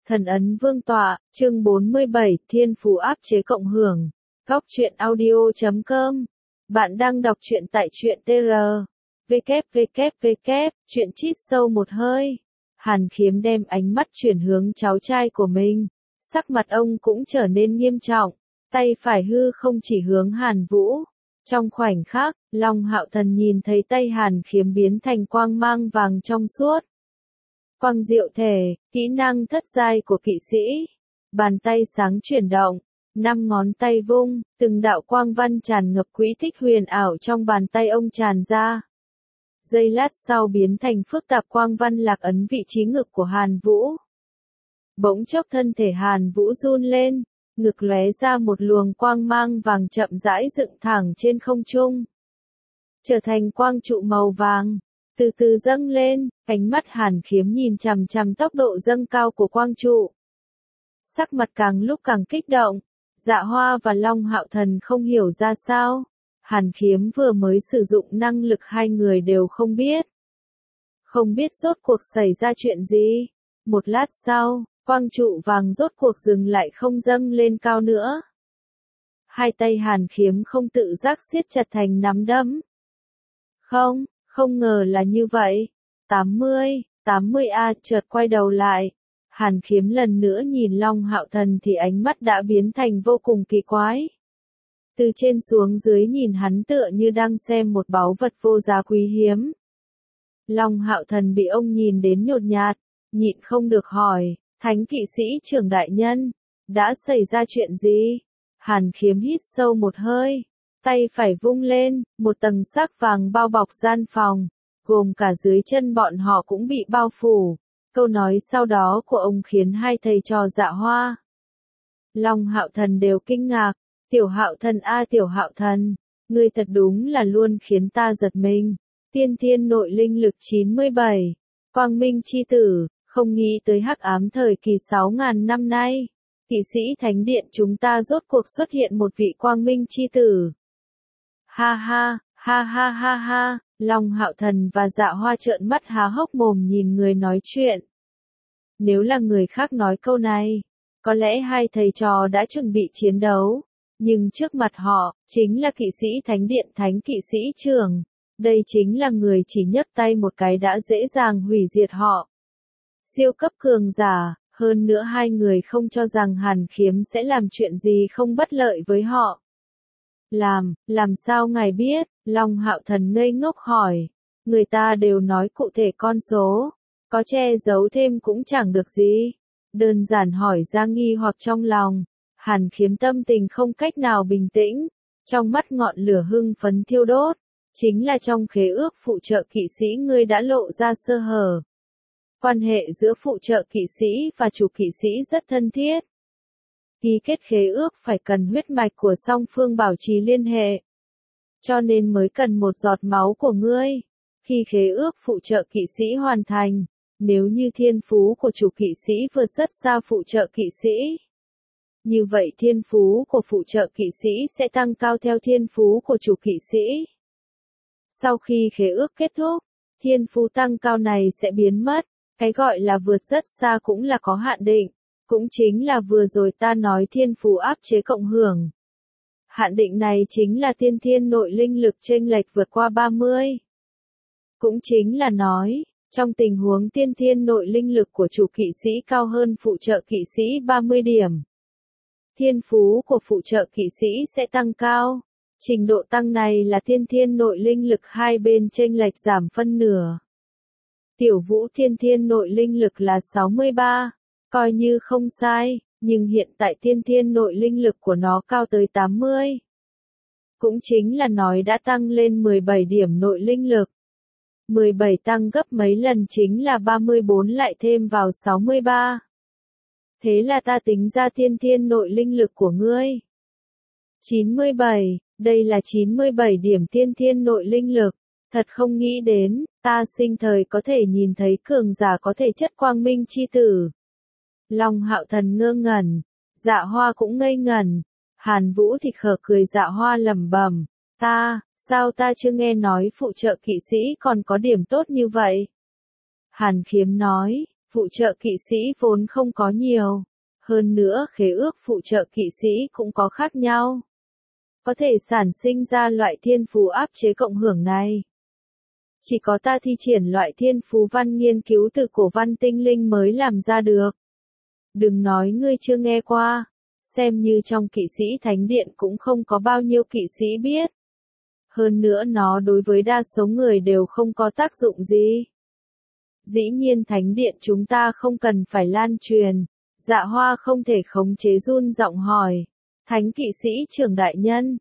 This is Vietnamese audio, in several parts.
Thần ấn vương tọa, chương 47, Thiên phú áp chế cộng hưởng. Góc truyện audio.com. Bạn đang đọc truyện tại truyện tr. www. Truyện chít sâu một hơi. Hàn Khiếm đem ánh mắt chuyển hướng cháu trai của mình. Sắc mặt ông cũng trở nên nghiêm trọng. Tay phải hư không chỉ hướng Hàn Vũ. Trong khoảnh khắc, Long Hạo Thần nhìn thấy tay Hàn Khiếm biến thành quang mang vàng trong suốt. Quang diệu thể, kỹ năng thất giai của kỵ sĩ. Bàn tay sáng chuyển động, 5 ngón tay vung, từng đạo quang văn tràn ngập quỹ tích huyền ảo trong bàn tay ông tràn ra. Giây lát sau biến thành phức tạp quang văn lạc ấn vị trí ngực của Hàn Vũ. Bỗng chốc thân thể Hàn Vũ run lên, ngực lóe ra một luồng quang mang vàng chậm rãi dựng thẳng trên không trung. Trở thành quang trụ màu vàng. Từ từ dâng lên, ánh mắt Hàn Khiếm nhìn chằm chằm tốc độ dâng cao của quang trụ. Sắc mặt càng lúc càng kích động, Dạ Hoa và Long Hạo Thần không hiểu ra sao. Hàn Khiếm vừa mới sử dụng năng lực hai người đều không biết. Không biết rốt cuộc xảy ra chuyện gì. Một lát sau, quang trụ vàng rốt cuộc dừng lại không dâng lên cao nữa. Hai tay Hàn Khiếm không tự giác siết chặt thành nắm đấm. Không ngờ là như vậy. 80 a chợt quay đầu lại. Hàn Khiếm lần nữa nhìn Long Hạo Thần thì ánh mắt đã biến thành vô cùng kỳ quái. Từ trên xuống dưới nhìn hắn tựa như đang xem một báu vật vô giá quý hiếm. Long Hạo Thần bị ông nhìn đến nhột nhạt, nhịn không được hỏi, Thánh kỵ sĩ trưởng đại nhân, đã xảy ra chuyện gì? Hàn Khiếm hít sâu một hơi. Tay phải vung lên, một tầng sắc vàng bao bọc gian phòng, gồm cả dưới chân bọn họ cũng bị bao phủ. Câu nói sau đó của ông khiến hai thầy trò Dạ Hoa, Long Hạo Thần đều kinh ngạc. Tiểu Hạo Thần a Tiểu Hạo Thần, ngươi thật đúng là luôn khiến ta giật mình. Tiên thiên nội linh lực 97, Quang Minh chi tử, không nghĩ tới hắc ám thời kỳ 6.000 năm nay. Kỵ sĩ Thánh Điện chúng ta rốt cuộc xuất hiện một vị Quang Minh chi tử. Ha, Long Hạo Thần và Dạ Hoa trợn mắt há hốc mồm nhìn người nói chuyện. Nếu là người khác nói câu này, có lẽ hai thầy trò đã chuẩn bị chiến đấu, nhưng trước mặt họ, chính là kỵ sĩ Thánh Điện Thánh kỵ sĩ trưởng. Đây chính là người chỉ nhấc tay một cái đã dễ dàng hủy diệt họ. Siêu cấp cường giả, hơn nữa hai người không cho rằng Hàn Khiếm sẽ làm chuyện gì không bất lợi với họ. Làm sao ngài biết? Long Hạo Thần ngây ngốc hỏi. Người ta đều nói cụ thể con số, có che giấu thêm cũng chẳng được gì. Đơn giản hỏi ra nghi hoặc trong lòng. Hàn Khiếm tâm tình không cách nào bình tĩnh, trong mắt ngọn lửa hưng phấn thiêu đốt. Chính là trong khế ước phụ trợ kỵ sĩ ngươi đã lộ ra sơ hở. Quan hệ giữa phụ trợ kỵ sĩ và chủ kỵ sĩ rất thân thiết. Ký kết khế ước phải cần huyết mạch của song phương bảo trì liên hệ. Cho nên mới cần một giọt máu của ngươi. Khi khế ước phụ trợ kỵ sĩ hoàn thành, nếu như thiên phú của chủ kỵ sĩ vượt rất xa phụ trợ kỵ sĩ, như vậy thiên phú của phụ trợ kỵ sĩ sẽ tăng cao theo thiên phú của chủ kỵ sĩ. Sau khi khế ước kết thúc, thiên phú tăng cao này sẽ biến mất. Cái gọi là vượt rất xa cũng là có hạn định. Cũng chính là vừa rồi ta nói thiên phú áp chế cộng hưởng. Hạn định này chính là tiên thiên nội linh lực chênh lệch vượt qua 30. Cũng chính là nói, trong tình huống tiên thiên nội linh lực của chủ kỵ sĩ cao hơn phụ trợ kỵ sĩ 30 điểm. Thiên phú của phụ trợ kỵ sĩ sẽ tăng cao. Trình độ tăng này là tiên thiên nội linh lực hai bên chênh lệch giảm phân nửa. Tiểu Vũ tiên thiên nội linh lực là 63. Coi như không sai, nhưng hiện tại tiên thiên nội linh lực của nó cao tới 80. Cũng chính là nói đã tăng lên 17 điểm nội linh lực. 17 tăng gấp mấy lần chính là 34 lại thêm vào 63. Thế là ta tính ra tiên thiên nội linh lực của ngươi. 97, đây là 97 điểm tiên thiên nội linh lực. Thật không nghĩ đến, ta sinh thời có thể nhìn thấy cường giả có thể chất quang minh chi tử. Long Hạo Thần ngơ ngẩn, Dạ Hoa cũng ngây ngẩn, Hàn Vũ thì khờ cười. Dạ Hoa lẩm bẩm, sao ta chưa nghe nói phụ trợ kỵ sĩ còn có điểm tốt như vậy? Hàn Khiếm nói, Phụ trợ kỵ sĩ vốn không có nhiều. Hơn nữa khế ước phụ trợ kỵ sĩ cũng có khác nhau. Có thể sản sinh ra loại thiên phú áp chế cộng hưởng này. Chỉ có ta thi triển loại thiên phú văn nghiên cứu từ cổ văn tinh linh mới làm ra được. Đừng nói ngươi chưa nghe qua, xem như trong kỵ sĩ thánh điện cũng không có bao nhiêu kỵ sĩ biết. Hơn nữa nó đối với đa số người đều không có tác dụng gì. Dĩ nhiên thánh điện chúng ta không cần phải lan truyền. Dạ Hoa không thể khống chế run giọng hỏi. Thánh kỵ sĩ trưởng đại nhân,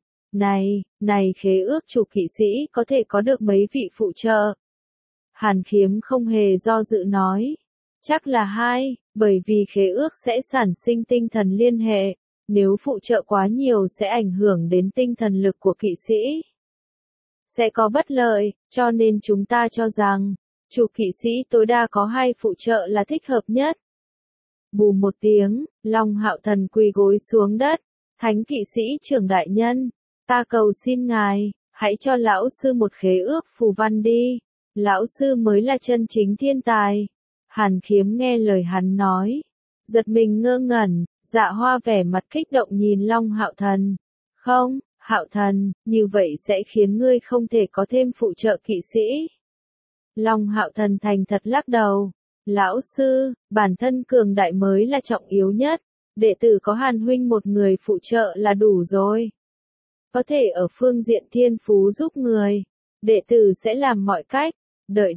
này khế ước chủ kỵ sĩ có thể có được mấy vị phụ trợ? Hàn Khiếm không hề do dự nói. Chắc là 2, bởi vì khế ước sẽ sản sinh tinh thần liên hệ. Nếu phụ trợ quá nhiều sẽ ảnh hưởng đến tinh thần lực của kỵ sĩ. Sẽ có bất lợi, cho nên chúng ta cho rằng, chủ kỵ sĩ tối đa có 2 phụ trợ là thích hợp nhất. Bù một tiếng, Long Hạo Thần quỳ gối xuống đất. Thánh kỵ sĩ trưởng đại nhân, ta cầu xin ngài, hãy cho lão sư một khế ước phù văn đi. Lão sư mới là chân chính thiên tài. Hàn Khiếm nghe lời hắn nói, giật mình ngơ ngẩn. Dạ Hoa vẻ mặt kích động nhìn Long Hạo Thần. Không, Hạo Thần, như vậy sẽ khiến ngươi không thể có thêm phụ trợ kỵ sĩ. Long Hạo Thần thành thật lắc đầu. Lão sư, bản thân cường đại mới là trọng yếu nhất. Đệ tử có Hàn huynh một người phụ trợ là đủ rồi. Có thể ở phương diện thiên phú giúp người. Đệ tử sẽ làm mọi cách. Đợi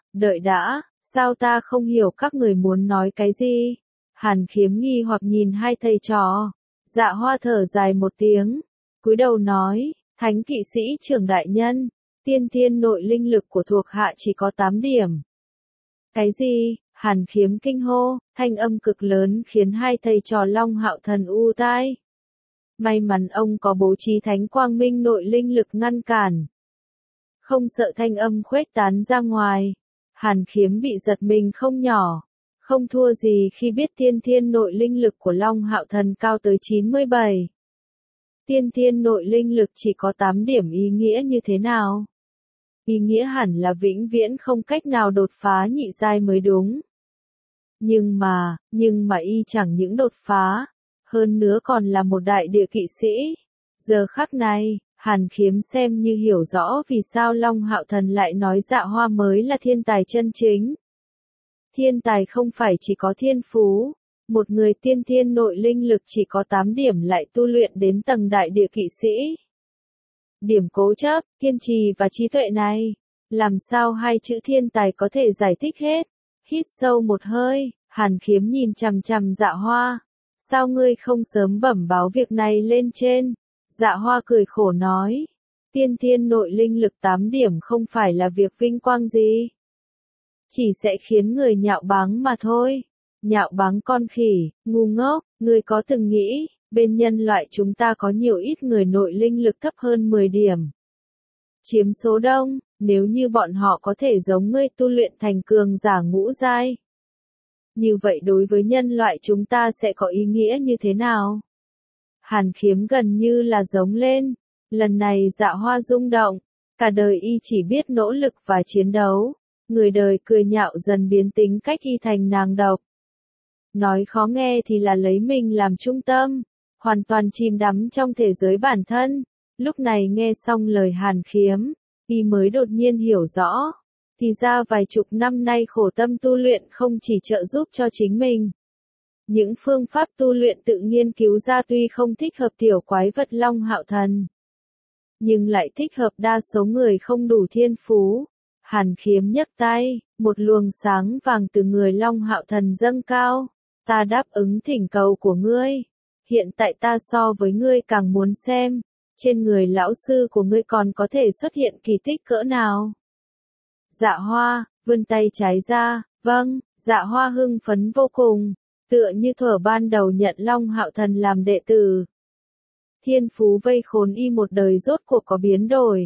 đã, sao ta không hiểu các người muốn nói cái gì? Hàn Khiếm nghi hoặc nhìn hai thầy trò. Dạ Hoa thở dài một tiếng, cúi đầu nói, thánh kỵ sĩ trưởng đại nhân, tiên thiên nội linh lực của thuộc hạ chỉ có 8 điểm. Cái gì? Hàn Khiếm kinh hô, thanh âm cực lớn khiến hai thầy trò Long Hạo Thần u tai. May mắn ông có bố trí thánh quang minh nội linh lực ngăn cản. Không sợ thanh âm khuếch tán ra ngoài. Hàn Khiếm bị giật mình không nhỏ. Không thua gì khi biết tiên thiên nội linh lực của Long Hạo Thần cao tới 97. Tiên thiên nội linh lực chỉ có 8 điểm ý nghĩa như thế nào? Ý nghĩa hẳn là vĩnh viễn không cách nào đột phá nhị giai mới đúng. Nhưng mà y chẳng những đột phá, hơn nữa còn là một đại địa kỵ sĩ. Giờ khắc này, Hàn Khiếm xem như hiểu rõ vì sao Long Hạo Thần lại nói Dạ Hoa mới là thiên tài chân chính. Thiên tài không phải chỉ có thiên phú, một người tiên thiên nội linh lực chỉ có 8 điểm lại tu luyện đến tầng đại địa kỵ sĩ. Điểm cố chấp, kiên trì và trí tuệ này, làm sao hai chữ thiên tài có thể giải thích hết? Hít sâu một hơi, Hàn Khiếm nhìn chằm chằm Dạ Hoa. Sao ngươi không sớm bẩm báo việc này lên trên? Dạ Hoa cười khổ nói. Tiên thiên nội linh lực 8 điểm không phải là việc vinh quang gì. Chỉ sẽ khiến người nhạo báng mà thôi. Nhạo báng con khỉ, ngu ngốc, ngươi có từng nghĩ, bên nhân loại chúng ta có nhiều ít người nội linh lực thấp hơn 10 điểm. Chiếm số đông, nếu như bọn họ có thể giống ngươi tu luyện thành cường giả ngũ giai. Như vậy đối với nhân loại chúng ta sẽ có ý nghĩa như thế nào? Hàn Khiếm gần như là giống lên. Lần này Dạ Hoa rung động. Cả đời y chỉ biết nỗ lực và chiến đấu. Người đời cười nhạo dần biến tính cách y thành nàng độc. Nói khó nghe thì là lấy mình làm trung tâm. Hoàn toàn chìm đắm trong thế giới bản thân. Lúc này nghe xong lời Hàn Khiếm, y mới đột nhiên hiểu rõ. Thì ra vài chục năm nay khổ tâm tu luyện không chỉ trợ giúp cho chính mình. Những phương pháp tu luyện tự nghiên cứu ra tuy không thích hợp tiểu quái vật Long Hạo Thần, nhưng lại thích hợp đa số người không đủ thiên phú. Hàn Khiếm nhấc tay, một luồng sáng vàng từ người Long Hạo Thần dâng cao. Ta đáp ứng thỉnh cầu của ngươi. Hiện tại ta so với ngươi càng muốn xem, trên người lão sư của ngươi còn có thể xuất hiện kỳ tích cỡ nào. Dạ Hoa, vươn tay trái ra, vâng, Dạ Hoa hưng phấn vô cùng, tựa như thuở ban đầu nhận Long Hạo Thần làm đệ tử. Thiên phú vây khốn y một đời rốt cuộc có biến đổi.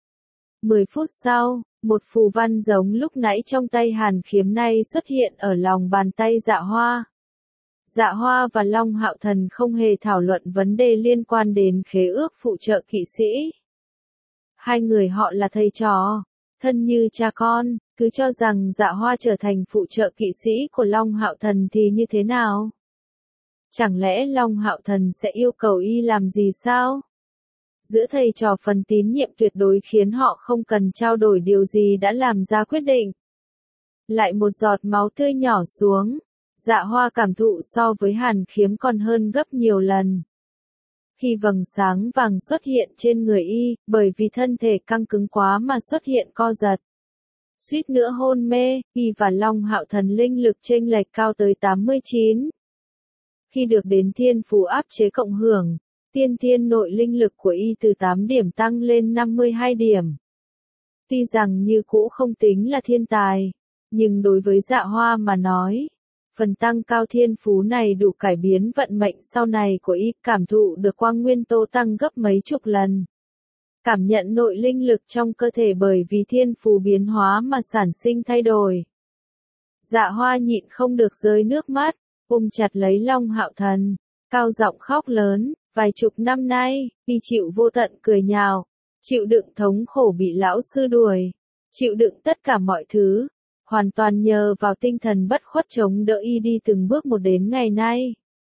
10 phút sau, một phù văn giống lúc nãy trong tay Hàn Khiếm nay xuất hiện ở lòng bàn tay Dạ Hoa. Dạ Hoa và Long Hạo Thần không hề thảo luận vấn đề liên quan đến khế ước phụ trợ kỵ sĩ. Hai người họ là thầy trò, thân như cha con, cứ cho rằng Dạ Hoa trở thành phụ trợ kỵ sĩ của Long Hạo Thần thì như thế nào? Chẳng lẽ Long Hạo Thần sẽ yêu cầu y làm gì sao? Giữa thầy trò phần tín nhiệm tuyệt đối khiến họ không cần trao đổi điều gì đã làm ra quyết định. Lại một giọt máu tươi nhỏ xuống, Dạ Hoa cảm thụ so với Hàn Khiếm còn hơn gấp nhiều lần. Khi vầng sáng vàng xuất hiện trên người y, bởi vì thân thể căng cứng quá mà xuất hiện co giật. Suýt nữa hôn mê, y và Long Hạo Thần linh lực chênh lệch cao tới 89. Khi được đến thiên phú áp chế cộng hưởng, tiên thiên nội linh lực của y từ 8 điểm tăng lên 52 điểm. Tuy rằng như cũ không tính là thiên tài, nhưng đối với Dạ Hoa mà nói, phần tăng cao thiên phú này đủ cải biến vận mệnh sau này của y, cảm thụ được quang nguyên tố tăng gấp mấy chục lần. Cảm nhận nội linh lực trong cơ thể bởi vì thiên phú biến hóa mà sản sinh thay đổi. Dạ Hoa nhịn không được rơi nước mắt, ôm chặt lấy Long Hạo Thần, cao giọng khóc lớn, vài chục năm nay, y chịu vô tận cười nhạo, chịu đựng thống khổ bị lão sư đuổi, chịu đựng tất cả mọi thứ, hoàn toàn nhờ vào tinh thần bất khuất chống đỡ y đi từng bước một đến ngày nay.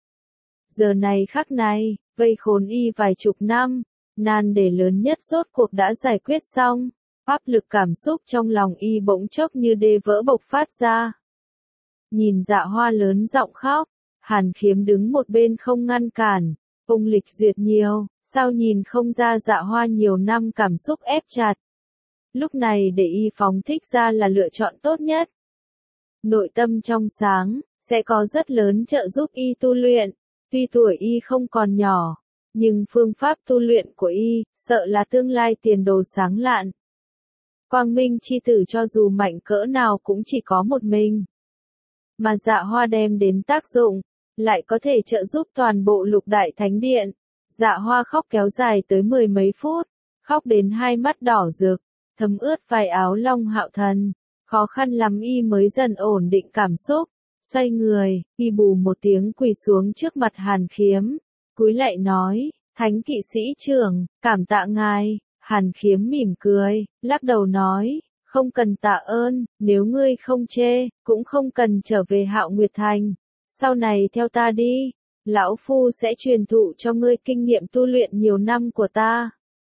Giờ này khắc này, vây khốn y vài chục năm, nan đề lớn nhất rốt cuộc đã giải quyết xong, áp lực cảm xúc trong lòng y bỗng chốc như đê vỡ bộc phát ra. Nhìn Dạ Hoa lớn giọng khóc, Hàn Khiếm đứng một bên không ngăn cản, ông Lịch Duyệt nhiều, sao nhìn không ra Dạ Hoa nhiều năm cảm xúc ép chặt. Lúc này để y phóng thích ra là lựa chọn tốt nhất. Nội tâm trong sáng, sẽ có rất lớn trợ giúp y tu luyện, tuy tuổi y không còn nhỏ, nhưng phương pháp tu luyện của y, sợ là tương lai tiền đồ sáng lạn. Quang Minh chi tử cho dù mạnh cỡ nào cũng chỉ có một mình. Mà Dạ Hoa đem đến tác dụng, lại có thể trợ giúp toàn bộ Lục Đại Thánh Điện. Dạ Hoa khóc kéo dài tới 10 mấy phút, khóc đến hai mắt đỏ rực, thấm ướt vài áo Long Hạo Thần, khó khăn lắm y mới dần ổn định cảm xúc, xoay người, y bù một tiếng quỳ xuống trước mặt Hàn Khiếm, cúi lạy nói, Thánh kỵ sĩ trưởng, cảm tạ ngài. Hàn Khiếm mỉm cười, lắc đầu nói, không cần tạ ơn, nếu ngươi không chê, cũng không cần trở về Hạo Nguyệt Thành, sau này theo ta đi, lão phu sẽ truyền thụ cho ngươi kinh nghiệm tu luyện nhiều năm của ta.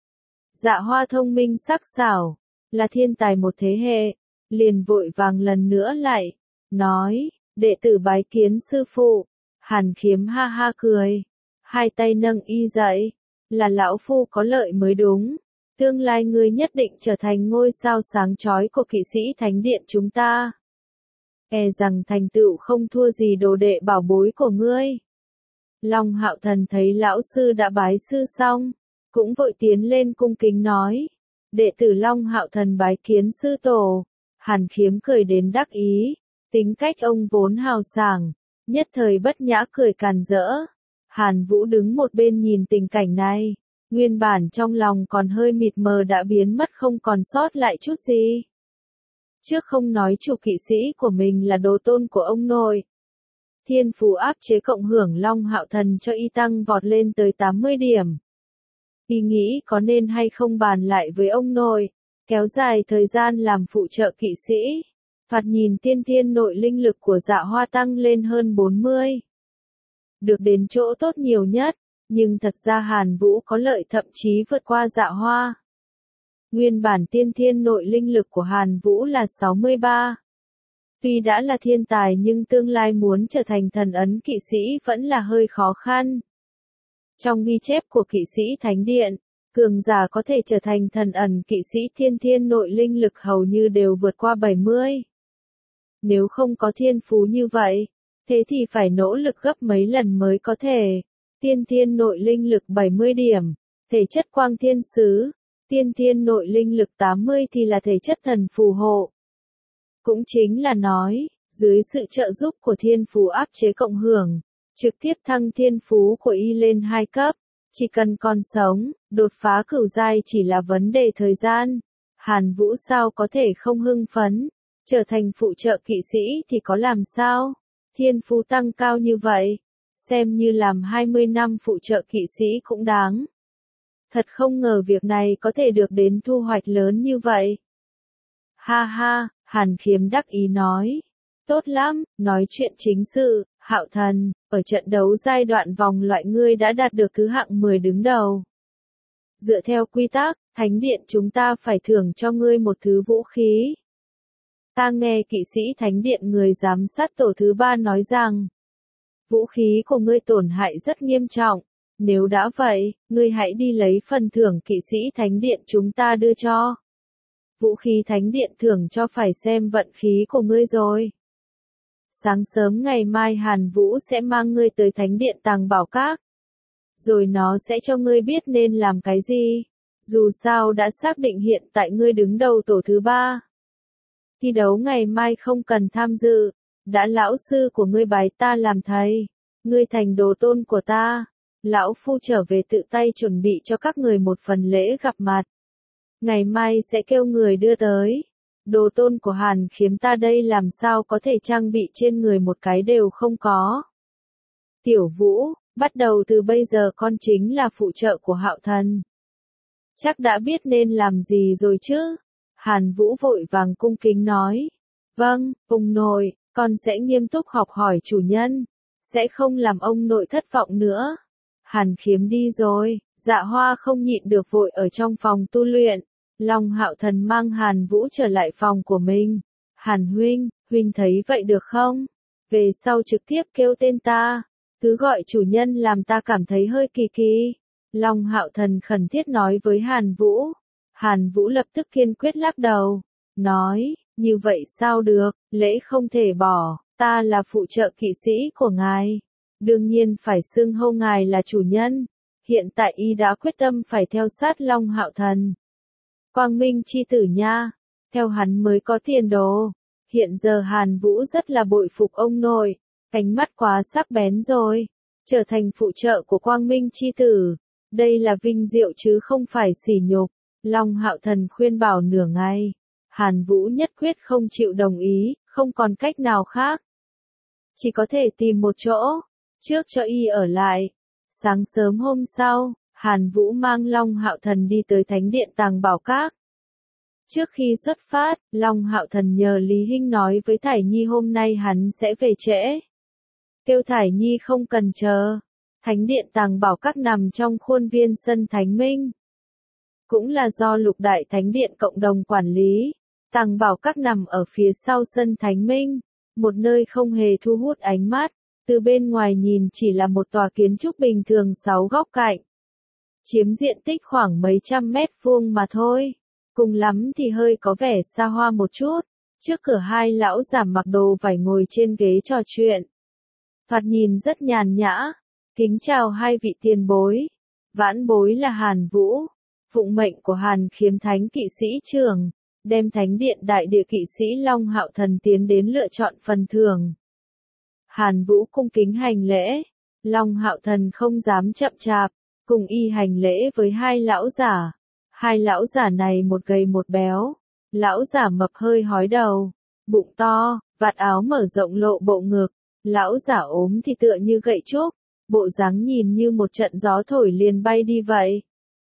Dạ Hoa thông minh sắc sảo, là thiên tài một thế hệ, liền vội vàng lần nữa lại, nói, đệ tử bái kiến sư phụ. Hàn Khiếm ha ha cười, hai tay nâng y dậy, là lão phu có lợi mới đúng, tương lai ngươi nhất định trở thành ngôi sao sáng chói của kỵ sĩ thánh điện chúng ta. E rằng thành tựu không thua gì đồ đệ bảo bối của ngươi. Long Hạo Thần thấy lão sư đã bái sư xong, cũng vội tiến lên cung kính nói, đệ tử Long Hạo Thần bái kiến sư tổ. Hàn Khiếm cười đến đắc ý, tính cách ông vốn hào sảng, nhất thời bất nhã cười càn rỡ. Hàn Vũ đứng một bên nhìn tình cảnh này, nguyên bản trong lòng còn hơi mịt mờ đã biến mất không còn sót lại chút gì. Trước không nói chủ kỵ sĩ của mình là đồ tôn của ông nội. Thiên phú áp chế cộng hưởng Long Hạo Thần cho y tăng vọt lên tới 80 điểm. Y nghĩ có nên hay không bàn lại với ông nội, kéo dài thời gian làm phụ trợ kỵ sĩ. Thoạt nhìn tiên thiên nội linh lực của Dạ Hoa tăng lên hơn 40. Được đến chỗ tốt nhiều nhất, nhưng thật ra Hàn Vũ có lợi thậm chí vượt qua Dạ Hoa. Nguyên bản tiên thiên nội linh lực của Hàn Vũ là 63. Tuy đã là thiên tài nhưng tương lai muốn trở thành thần ấn kỵ sĩ vẫn là hơi khó khăn. Trong ghi chép của kỵ sĩ Thánh Điện, cường giả có thể trở thành thần ẩn kỵ sĩ tiên thiên nội linh lực hầu như đều vượt qua 70. Nếu không có thiên phú như vậy, thế thì phải nỗ lực gấp mấy lần mới có thể. Tiên thiên nội linh lực 70 điểm, thể chất quang thiên sứ, tiên thiên nội linh lực 80 thì là thể chất thần phù hộ. Cũng chính là nói, dưới sự trợ giúp của thiên phú áp chế cộng hưởng, trực tiếp thăng thiên phú của y lên 2 cấp, chỉ cần còn sống, đột phá cửu giai chỉ là vấn đề thời gian. Hàn Vũ sao có thể không hưng phấn, trở thành phụ trợ kỵ sĩ thì có làm sao, thiên phú tăng cao như vậy, xem như làm 20 năm phụ trợ kỵ sĩ cũng đáng. Thật không ngờ việc này có thể được đến thu hoạch lớn như vậy. Ha ha, Hàn Khiếm đắc ý nói. Tốt lắm, nói chuyện chính sự, Hạo Thần, ở trận đấu giai đoạn vòng loại ngươi đã đạt được thứ hạng 10 đứng đầu. Dựa theo quy tắc, Thánh Điện chúng ta phải thưởng cho ngươi một thứ vũ khí. Ta nghe kỵ sĩ Thánh Điện người giám sát tổ thứ 3 nói rằng, vũ khí của ngươi tổn hại rất nghiêm trọng. Nếu đã vậy, ngươi hãy đi lấy phần thưởng kỵ sĩ Thánh Điện chúng ta đưa cho. Vũ khí Thánh Điện thưởng cho phải xem vận khí của ngươi rồi. Sáng sớm ngày mai Hàn Vũ sẽ mang ngươi tới Thánh Điện Tàng Bảo Các. Rồi nó sẽ cho ngươi biết nên làm cái gì. Dù sao đã xác định hiện tại ngươi đứng đầu tổ thứ 3. Thi đấu ngày mai không cần tham dự. Đã lão sư của ngươi bái ta làm thầy. Ngươi thành đồ tôn của ta. Lão phu trở về tự tay chuẩn bị cho các người một phần lễ gặp mặt. Ngày mai sẽ kêu người đưa tới. Đồ tôn của Hàn Khiếm ta đây làm sao có thể trang bị trên người một cái đều không có. Tiểu Vũ, bắt đầu từ bây giờ con chính là phụ trợ của Hạo Thần. Chắc đã biết nên làm gì rồi chứ? Hàn Vũ vội vàng cung kính nói. Vâng, ông nội, con sẽ nghiêm túc học hỏi chủ nhân. Sẽ không làm ông nội thất vọng nữa. Hàn Khiếm đi rồi, Dạ Hoa không nhịn được vội ở trong phòng tu luyện. Long Hạo Thần mang Hàn Vũ trở lại phòng của mình. Hàn huynh thấy vậy được không? Về sau trực tiếp kêu tên ta. Cứ gọi chủ nhân làm ta cảm thấy hơi kỳ kỳ. Long Hạo Thần khẩn thiết nói với Hàn Vũ. Hàn Vũ lập tức kiên quyết lắc đầu. Nói, như vậy sao được, lễ không thể bỏ, ta là phụ trợ kỵ sĩ của ngài. Đương nhiên phải xưng hô ngài là chủ nhân. Hiện tại y đã quyết tâm phải theo sát Long Hạo Thần. Quang Minh chi tử nha, theo hắn mới có tiền đồ. Hiện giờ Hàn Vũ rất là bội phục ông nội, ánh mắt quá sắc bén rồi. Trở thành phụ trợ của Quang Minh chi tử, đây là vinh diệu chứ không phải sỉ nhục. Long Hạo Thần khuyên bảo nửa ngày, Hàn Vũ nhất quyết không chịu đồng ý, không còn cách nào khác. Chỉ có thể tìm một chỗ, trước cho y ở lại. Sáng sớm hôm sau, Hàn Vũ mang Long Hạo Thần đi tới Thánh Điện Tàng Bảo Các. Trước khi xuất phát, Long Hạo Thần nhờ Lý Hinh nói với Thải Nhi hôm nay hắn sẽ về trễ. Kêu Thải Nhi không cần chờ. Thánh Điện Tàng Bảo Các nằm trong khuôn viên sân Thánh Minh. Cũng là do Lục Đại Thánh Điện cộng đồng quản lý. Tàng Bảo Các nằm ở phía sau sân Thánh Minh, một nơi không hề thu hút ánh mắt. Từ bên ngoài nhìn chỉ là một tòa kiến trúc bình thường 6 góc cạnh. Chiếm diện tích khoảng mấy trăm mét vuông mà thôi. Cùng lắm thì hơi có vẻ xa hoa một chút. Trước cửa hai lão già mặc đồ vải ngồi trên ghế trò chuyện. Thoạt nhìn rất nhàn nhã. Kính chào hai vị tiền bối. Vãn bối là Hàn Vũ. Phụng mệnh của Hàn Khiếm Thánh Kỵ Sĩ Trưởng. Đem Thánh Điện Đại Địa Kỵ Sĩ Long Hạo Thần tiến đến lựa chọn phần thưởng. Hàn Vũ cung kính hành lễ. Long Hạo Thần không dám chậm chạp. Cùng y hành lễ với hai lão giả. Hai lão giả này một gầy một béo. Lão giả mập hơi hói đầu, bụng to, vạt áo mở rộng lộ bộ ngực. Lão giả ốm thì tựa như gậy trúc, bộ dáng nhìn như một trận gió thổi liền bay đi vậy.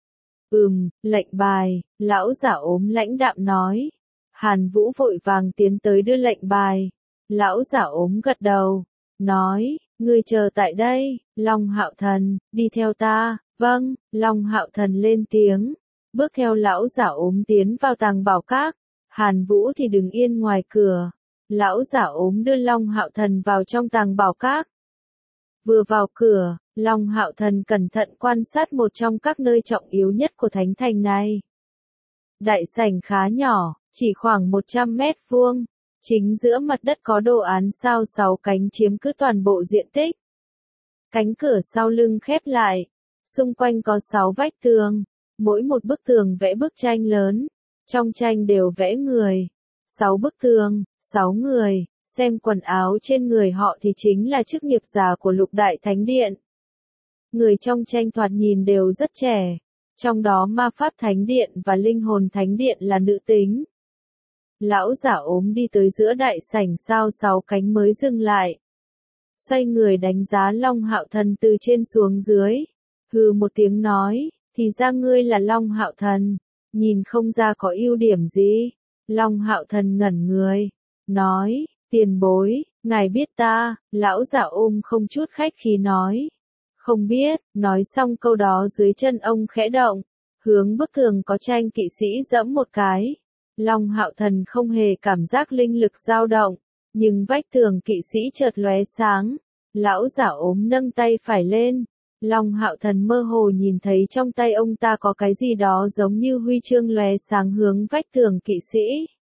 Lệnh bài, lão giả ốm lãnh đạm nói. Hàn Vũ vội vàng tiến tới đưa lệnh bài. Lão giả ốm gật đầu, nói, ngươi chờ tại đây, Long Hạo Thần, đi theo ta. Vâng, Long Hạo Thần lên tiếng, bước theo lão giả ốm tiến vào Tàng Bảo Các. Hàn Vũ thì đứng yên ngoài cửa. Lão giả ốm đưa Long Hạo Thần vào trong Tàng Bảo Các. Vừa vào cửa, Long Hạo Thần cẩn thận quan sát một trong các nơi trọng yếu nhất của thánh thành này. Đại sảnh khá nhỏ, chỉ khoảng 100 mét vuông. Chính giữa mặt đất có đồ án sao 6 cánh chiếm cứ toàn bộ diện tích. Cánh cửa sau lưng khép lại. Xung quanh có 6 vách tường. Mỗi một bức tường vẽ bức tranh lớn. Trong tranh đều vẽ người. 6 bức tường, 6 người. Xem quần áo trên người họ thì chính là chức nghiệp giả của Lục Đại Thánh Điện. Người trong tranh thoạt nhìn đều rất trẻ. Trong đó Ma Pháp Thánh Điện và Linh Hồn Thánh Điện là nữ tính. Lão giả ốm đi tới giữa đại sảnh sao 6 cánh mới dừng lại. Xoay người đánh giá Long Hạo Thần từ trên xuống dưới. Hừ một tiếng nói, thì ra ngươi là Long Hạo Thần. Nhìn không ra có ưu điểm gì. Long Hạo Thần ngẩn người, nói, tiền bối, ngài biết ta, lão giả không chút khách khí nói. Không biết, nói xong câu đó dưới chân ông khẽ động, hướng bức tường có tranh kỵ sĩ giẫm một cái. Long Hạo Thần không hề cảm giác linh lực dao động, nhưng vách tường kỵ sĩ chợt lóe sáng. Lão giả nâng tay phải lên. Long Hạo Thần mơ hồ nhìn thấy trong tay ông ta có cái gì đó giống như huy chương lóe sáng hướng vách tường kỵ sĩ.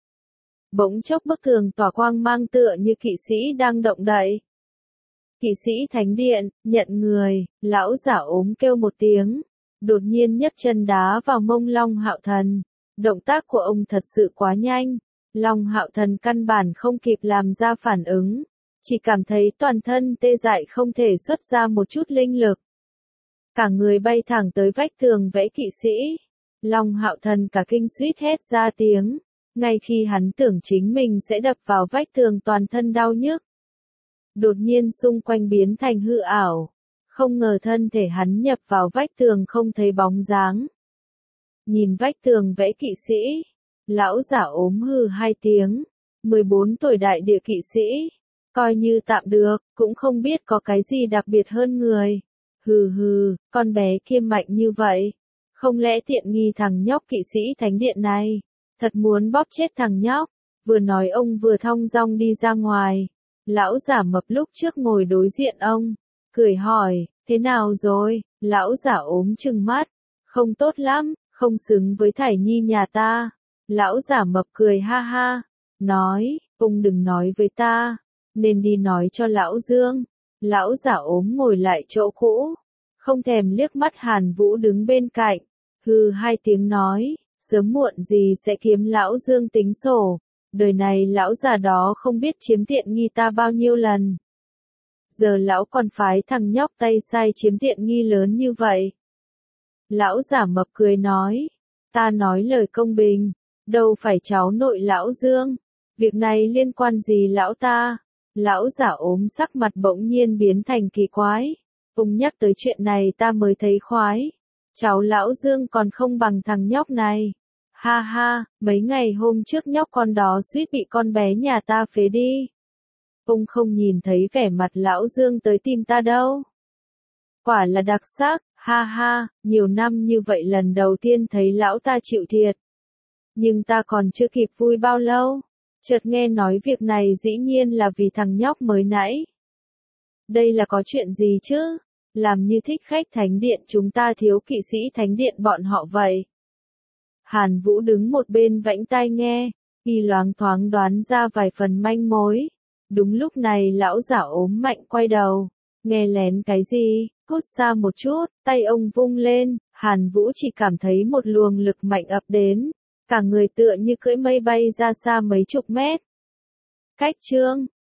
Bỗng chốc bức tường tỏa quang mang tựa như kỵ sĩ đang động đậy. Kỵ sĩ thánh điện, nhận người, lão giả kêu một tiếng, đột nhiên nhấc chân đá vào mông Long Hạo Thần. Động tác của ông thật sự quá nhanh, Long Hạo Thần căn bản không kịp làm ra phản ứng, chỉ cảm thấy toàn thân tê dại không thể xuất ra một chút linh lực. Cả người bay thẳng tới vách tường vẽ kỵ sĩ. Long Hạo Thần cả kinh suýt hét ra tiếng, ngay khi hắn tưởng chính mình sẽ đập vào vách tường toàn thân đau nhức. Đột nhiên xung quanh biến thành hư ảo, không ngờ thân thể hắn nhập vào vách tường không thấy bóng dáng. Nhìn vách tường vẽ kỵ sĩ, lão giả hừ hai tiếng, 14 tuổi đại địa kỵ sĩ, coi như tạm được, cũng không biết có cái gì đặc biệt hơn người. Hừ hừ, con bé kia mạnh như vậy, không lẽ tiện nghi thằng nhóc kỵ sĩ thánh điện này, thật muốn bóp chết thằng nhóc. Vừa nói ông vừa thong dong đi ra ngoài. Lão giả mập lúc trước ngồi đối diện ông, cười hỏi, thế nào rồi? Lão giả trừng mắt, không tốt lắm, không xứng với Thải Nhi nhà ta. Lão giả mập cười ha ha, nói, ông đừng nói với ta, nên đi nói cho lão Dương. Lão giả ngồi lại chỗ cũ, không thèm liếc mắt Hàn Vũ đứng bên cạnh, hừ hai tiếng nói, sớm muộn gì sẽ kiếm lão Dương tính sổ. Đời này lão già đó không biết chiếm tiện nghi ta bao nhiêu lần. Giờ lão còn phái thằng nhóc tay sai chiếm tiện nghi lớn như vậy. Lão giả mập cười nói, ta nói lời công bình, đâu phải cháu nội lão Dương, việc này liên quan gì lão ta? Lão giả sắc mặt bỗng nhiên biến thành kỳ quái, ông nhắc tới chuyện này ta mới thấy khoái, cháu lão Dương còn không bằng thằng nhóc này. Ha ha, mấy ngày hôm trước nhóc con đó suýt bị con bé nhà ta phế đi. Ông không nhìn thấy vẻ mặt lão Dương tới tìm ta đâu. Quả là đặc sắc, ha ha, nhiều năm như vậy lần đầu tiên thấy lão ta chịu thiệt. Nhưng ta còn chưa kịp vui bao lâu, chợt nghe nói việc này dĩ nhiên là vì thằng nhóc mới nãy. Đây là có chuyện gì chứ? Làm như thích khách thánh điện chúng ta thiếu kỵ sĩ thánh điện bọn họ vậy. Hàn Vũ đứng một bên vãnh tai nghe, y loáng thoáng đoán ra vài phần manh mối. Đúng lúc này lão giả mạnh quay đầu, nghe lén cái gì, cút xa một chút, tay ông vung lên, Hàn Vũ chỉ cảm thấy một luồng lực mạnh ập đến, cả người tựa như cưỡi mây bay ra xa mấy chục mét. Cách chương